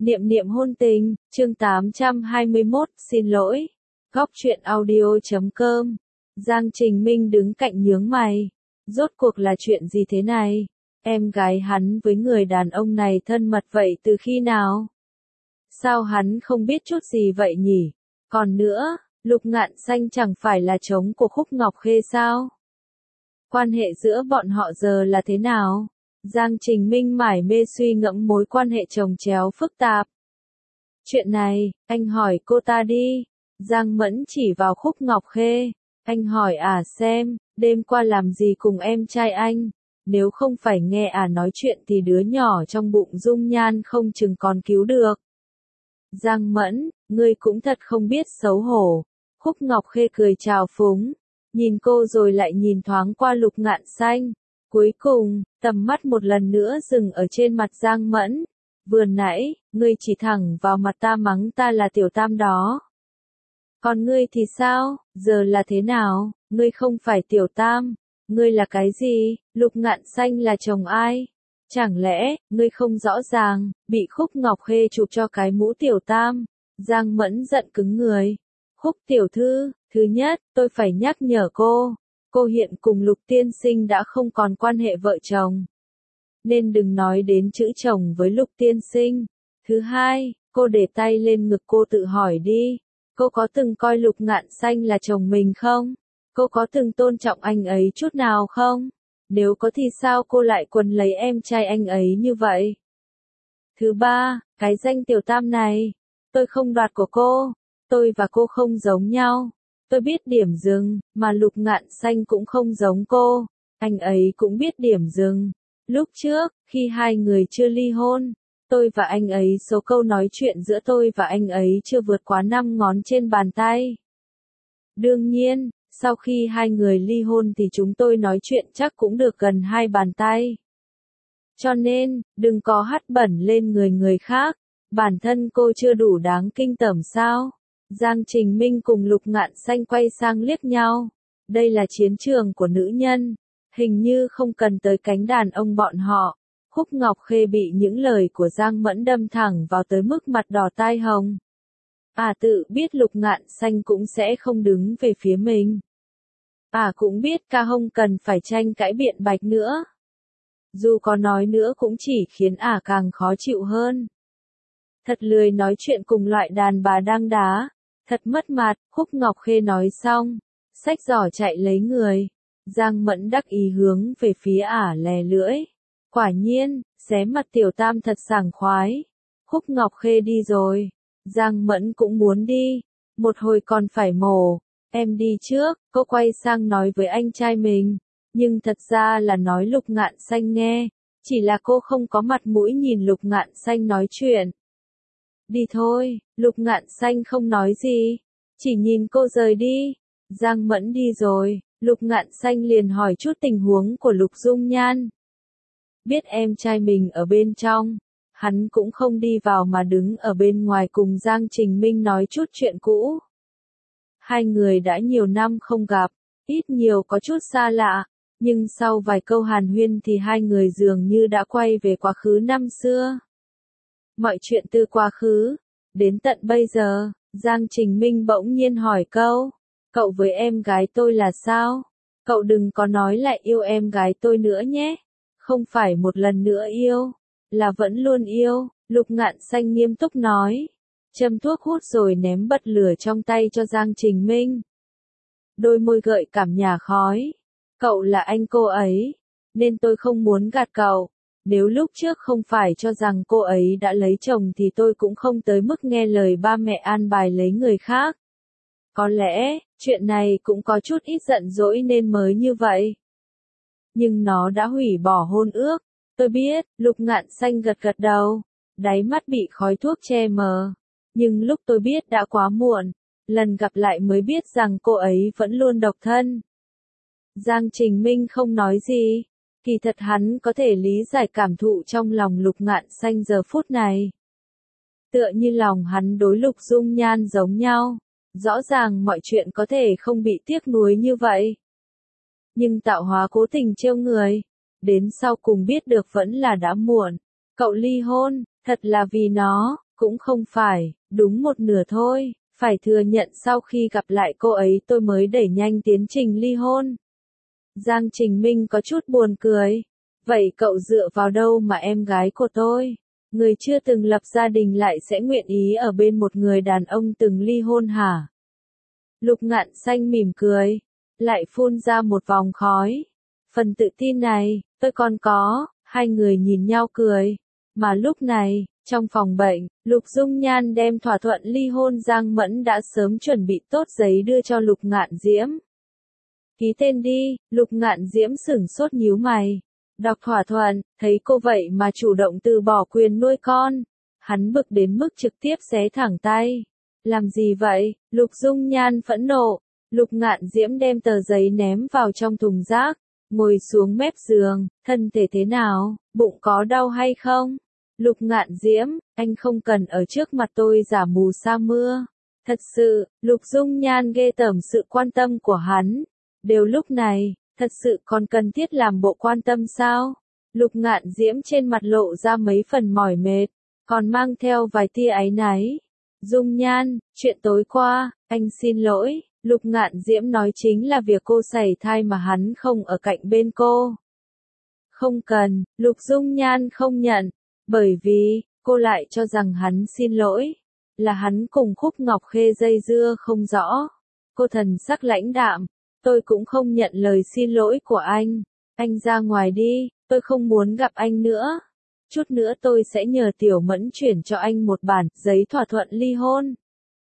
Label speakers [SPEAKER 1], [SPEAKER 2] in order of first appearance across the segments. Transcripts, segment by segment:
[SPEAKER 1] Niệm niệm hôn tình, chương 821, xin lỗi. Góc truyện audio.com. Giang Trình Minh đứng cạnh nhướng mày. Rốt cuộc là chuyện gì thế này? Em gái hắn với người đàn ông này thân mật vậy từ khi nào? Sao hắn không biết chút gì vậy nhỉ? Còn nữa, Lục Ngạn Xanh chẳng phải là chồng của Khúc Ngọc Khê sao? Quan hệ giữa bọn họ giờ là thế nào? Giang Trình Minh mải mê suy ngẫm mối quan hệ chồng chéo phức tạp. Chuyện này, anh hỏi cô ta đi. Giang Mẫn chỉ vào Khúc Ngọc Khê. Anh hỏi xem, đêm qua làm gì cùng em trai anh? Nếu không phải nghe nói chuyện thì đứa nhỏ trong bụng Dung Nhan không chừng còn cứu được. Giang Mẫn, ngươi cũng thật không biết xấu hổ. Khúc Ngọc Khê cười trào phúng. Nhìn cô rồi lại nhìn thoáng qua Lục Ngạn Xanh. Cuối cùng, tầm mắt một lần nữa dừng ở trên mặt Giang Mẫn. Vừa nãy, ngươi chỉ thẳng vào mặt ta mắng ta là tiểu tam đó. Còn ngươi thì sao, giờ là thế nào, ngươi không phải tiểu tam, ngươi là cái gì, Lục Ngạn Xanh là chồng ai? Chẳng lẽ, ngươi không rõ ràng, bị Khúc Ngọc Khê chụp cho cái mũ tiểu tam? Giang Mẫn giận cứng người. Khúc tiểu thư, thứ nhất, tôi phải nhắc nhở cô hiện cùng Lục tiên sinh đã không còn quan hệ vợ chồng. Nên đừng nói đến chữ chồng với Lục tiên sinh. Thứ hai, cô để tay lên ngực cô tự hỏi đi. Cô có từng coi Lục Ngạn Xanh là chồng mình không? Cô có từng tôn trọng anh ấy chút nào không? Nếu có thì sao cô lại quấn lấy em trai anh ấy như vậy? Thứ ba, cái danh tiểu tam này, tôi không đoạt của cô. Tôi và cô không giống nhau. Tôi biết điểm dừng, mà Lục Ngạn Xanh cũng không giống cô. Anh ấy cũng biết điểm dừng. Lúc trước, khi hai người chưa ly hôn, tôi và anh ấy số câu nói chuyện giữa tôi và anh ấy chưa vượt quá 5 ngón trên bàn tay. Đương nhiên, sau khi hai người ly hôn thì chúng tôi nói chuyện chắc cũng được gần 2 bàn tay. Cho nên, đừng có hắt bẩn lên người khác. Bản thân cô chưa đủ đáng kinh tởm sao? Giang Trình Minh cùng Lục Ngạn Xanh quay sang liếc nhau. Đây là chiến trường của nữ nhân. Hình như không cần tới cánh đàn ông bọn họ. Khúc Ngọc Khê bị những lời của Giang Mẫn đâm thẳng vào tới mức mặt đỏ tai hồng. Tự biết Lục Ngạn Xanh cũng sẽ không đứng về phía mình. Cũng biết ca không cần phải tranh cãi biện bạch nữa. Dù có nói nữa cũng chỉ khiến càng khó chịu hơn. Thật lười nói chuyện cùng loại đàn bà đang đá. Thật mất mặt, Khúc Ngọc Khê nói xong. Xách giỏ chạy lấy người. Giang Mẫn đắc ý hướng về phía lè lưỡi. Quả nhiên, xé mặt tiểu tam thật sảng khoái. Khúc Ngọc Khê đi rồi. Giang Mẫn cũng muốn đi. Một hồi còn phải mổ. Em đi trước, cô quay sang nói với anh trai mình. Nhưng thật ra là nói Lục Ngạn Xanh nghe. Chỉ là cô không có mặt mũi nhìn Lục Ngạn Xanh nói chuyện. Đi thôi, Lục Ngạn Xanh không nói gì. Chỉ nhìn cô rời đi. Giang Mẫn đi rồi, Lục Ngạn Xanh liền hỏi chút tình huống của Lục Dung Nhan. Biết em trai mình ở bên trong, hắn cũng không đi vào mà đứng ở bên ngoài cùng Giang Trình Minh nói chút chuyện cũ. Hai người đã nhiều năm không gặp, ít nhiều có chút xa lạ, nhưng sau vài câu hàn huyên thì hai người dường như đã quay về quá khứ năm xưa. Mọi chuyện từ quá khứ, đến tận bây giờ, Giang Trình Minh bỗng nhiên hỏi câu, cậu với em gái tôi là sao? Cậu đừng có nói lại yêu em gái tôi nữa nhé. Không phải một lần nữa yêu, là vẫn luôn yêu, Lục Ngạn Xanh nghiêm túc nói. Châm thuốc hút rồi ném bật lửa trong tay cho Giang Trình Minh. Đôi môi gợi cảm nhả khói. Cậu là anh cô ấy, nên tôi không muốn gạt cậu. Nếu lúc trước không phải cho rằng cô ấy đã lấy chồng thì tôi cũng không tới mức nghe lời ba mẹ an bài lấy người khác. Có lẽ, chuyện này cũng có chút ít giận dỗi nên mới như vậy. Nhưng nó đã hủy bỏ hôn ước. Tôi biết, Lục Ngạn Xanh gật gật đầu. Đáy mắt bị khói thuốc che mờ. Nhưng lúc tôi biết đã quá muộn. Lần gặp lại mới biết rằng cô ấy vẫn luôn độc thân. Giang Trình Minh không nói gì. Kỳ thật hắn có thể lý giải cảm thụ trong lòng Lục Ngạn Xanh giờ phút này. Tựa như lòng hắn đối Lục Dung Nhan giống nhau. Rõ ràng mọi chuyện có thể không bị tiếc nuối như vậy. Nhưng tạo hóa cố tình trêu người. Đến sau cùng biết được vẫn là đã muộn. Cậu ly hôn, thật là vì nó, Cũng không phải, đúng một nửa thôi, phải thừa nhận sau khi gặp lại cô ấy tôi mới đẩy nhanh tiến trình ly hôn. Giang Trình Minh có chút buồn cười. Vậy cậu dựa vào đâu mà em gái của tôi, người chưa từng lập gia đình lại sẽ nguyện ý ở bên một người đàn ông từng ly hôn hả? Lục Ngạn Xanh mỉm cười, lại phun ra một vòng khói. Phần tự tin này, tôi còn có, hai người nhìn nhau cười. Mà lúc này, trong phòng bệnh, Lục Dung Nhan đem thỏa thuận ly hôn Giang Mẫn đã sớm chuẩn bị tốt giấy đưa cho Lục Ngạn Diễm. Ký tên đi, Lục Ngạn Diễm sửng sốt nhíu mày. Đọc thỏa thuận, thấy cô vậy mà chủ động từ bỏ quyền nuôi con. Hắn bực đến mức trực tiếp xé thẳng tay. Làm gì vậy? Lục Dung Nhan phẫn nộ. Lục Ngạn Diễm đem tờ giấy ném vào trong thùng rác. Ngồi xuống mép giường, thân thể thế nào, bụng có đau hay không? Lục Ngạn Diễm, anh không cần ở trước mặt tôi giả mù sa mưa. Thật sự, Lục Dung Nhan ghê tởm sự quan tâm của hắn. Đều lúc này, thật sự còn cần thiết làm bộ quan tâm sao? Lục Ngạn Diễm trên mặt lộ ra mấy phần mỏi mệt, còn mang theo vài tia áy náy. Dung Nhan, chuyện tối qua, anh xin lỗi. Lục Ngạn Diễm nói chính là việc cô sảy thai mà hắn không ở cạnh bên cô. Không cần, Lục Dung Nhan không nhận, bởi vì, cô lại cho rằng hắn xin lỗi, là hắn cùng Khúc Ngọc Khê dây dưa không rõ. Cô thần sắc lãnh đạm, tôi cũng không nhận lời xin lỗi của anh ra ngoài đi, tôi không muốn gặp anh nữa. Chút nữa tôi sẽ nhờ Tiểu Mẫn chuyển cho anh một bản giấy thỏa thuận ly hôn.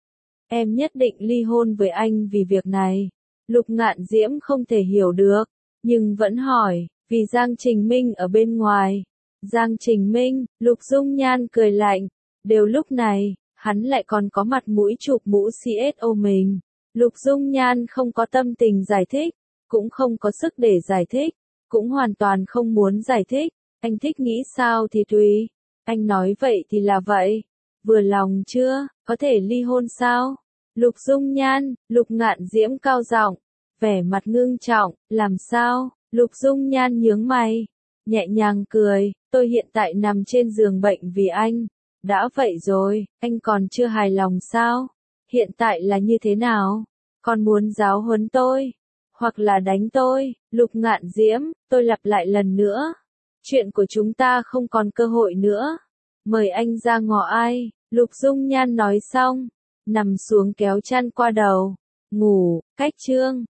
[SPEAKER 1] Em nhất định ly hôn với anh vì việc này. Lục Ngạn Diễm không thể hiểu được, nhưng vẫn hỏi, vì Giang Trình Minh ở bên ngoài. Giang Trình Minh, Lục Dung Nhan cười lạnh, đều lúc này, hắn lại còn có mặt mũi chụp mũ CSO mình. Lục Dung Nhan không có tâm tình giải thích, cũng không có sức để giải thích, cũng hoàn toàn không muốn giải thích. Anh thích nghĩ sao thì tùy, anh nói vậy thì là vậy. Vừa lòng chưa, có thể ly hôn sao? Lục Dung Nhan, Lục Ngạn Diễm cao giọng, vẻ mặt ngưng trọng, làm sao? Lục Dung Nhan nhướng mày, nhẹ nhàng cười, tôi hiện tại nằm trên giường bệnh vì anh. Đã vậy rồi, anh còn chưa hài lòng sao? Hiện tại là như thế nào? Còn muốn giáo huấn tôi? Hoặc là đánh tôi? Lục Ngạn Diễm, tôi lặp lại lần nữa. Chuyện của chúng ta không còn cơ hội nữa. Mời anh ra ngõ ai? Lục Dung Nhan nói xong, nằm xuống kéo chăn qua đầu. Ngủ, cách chương.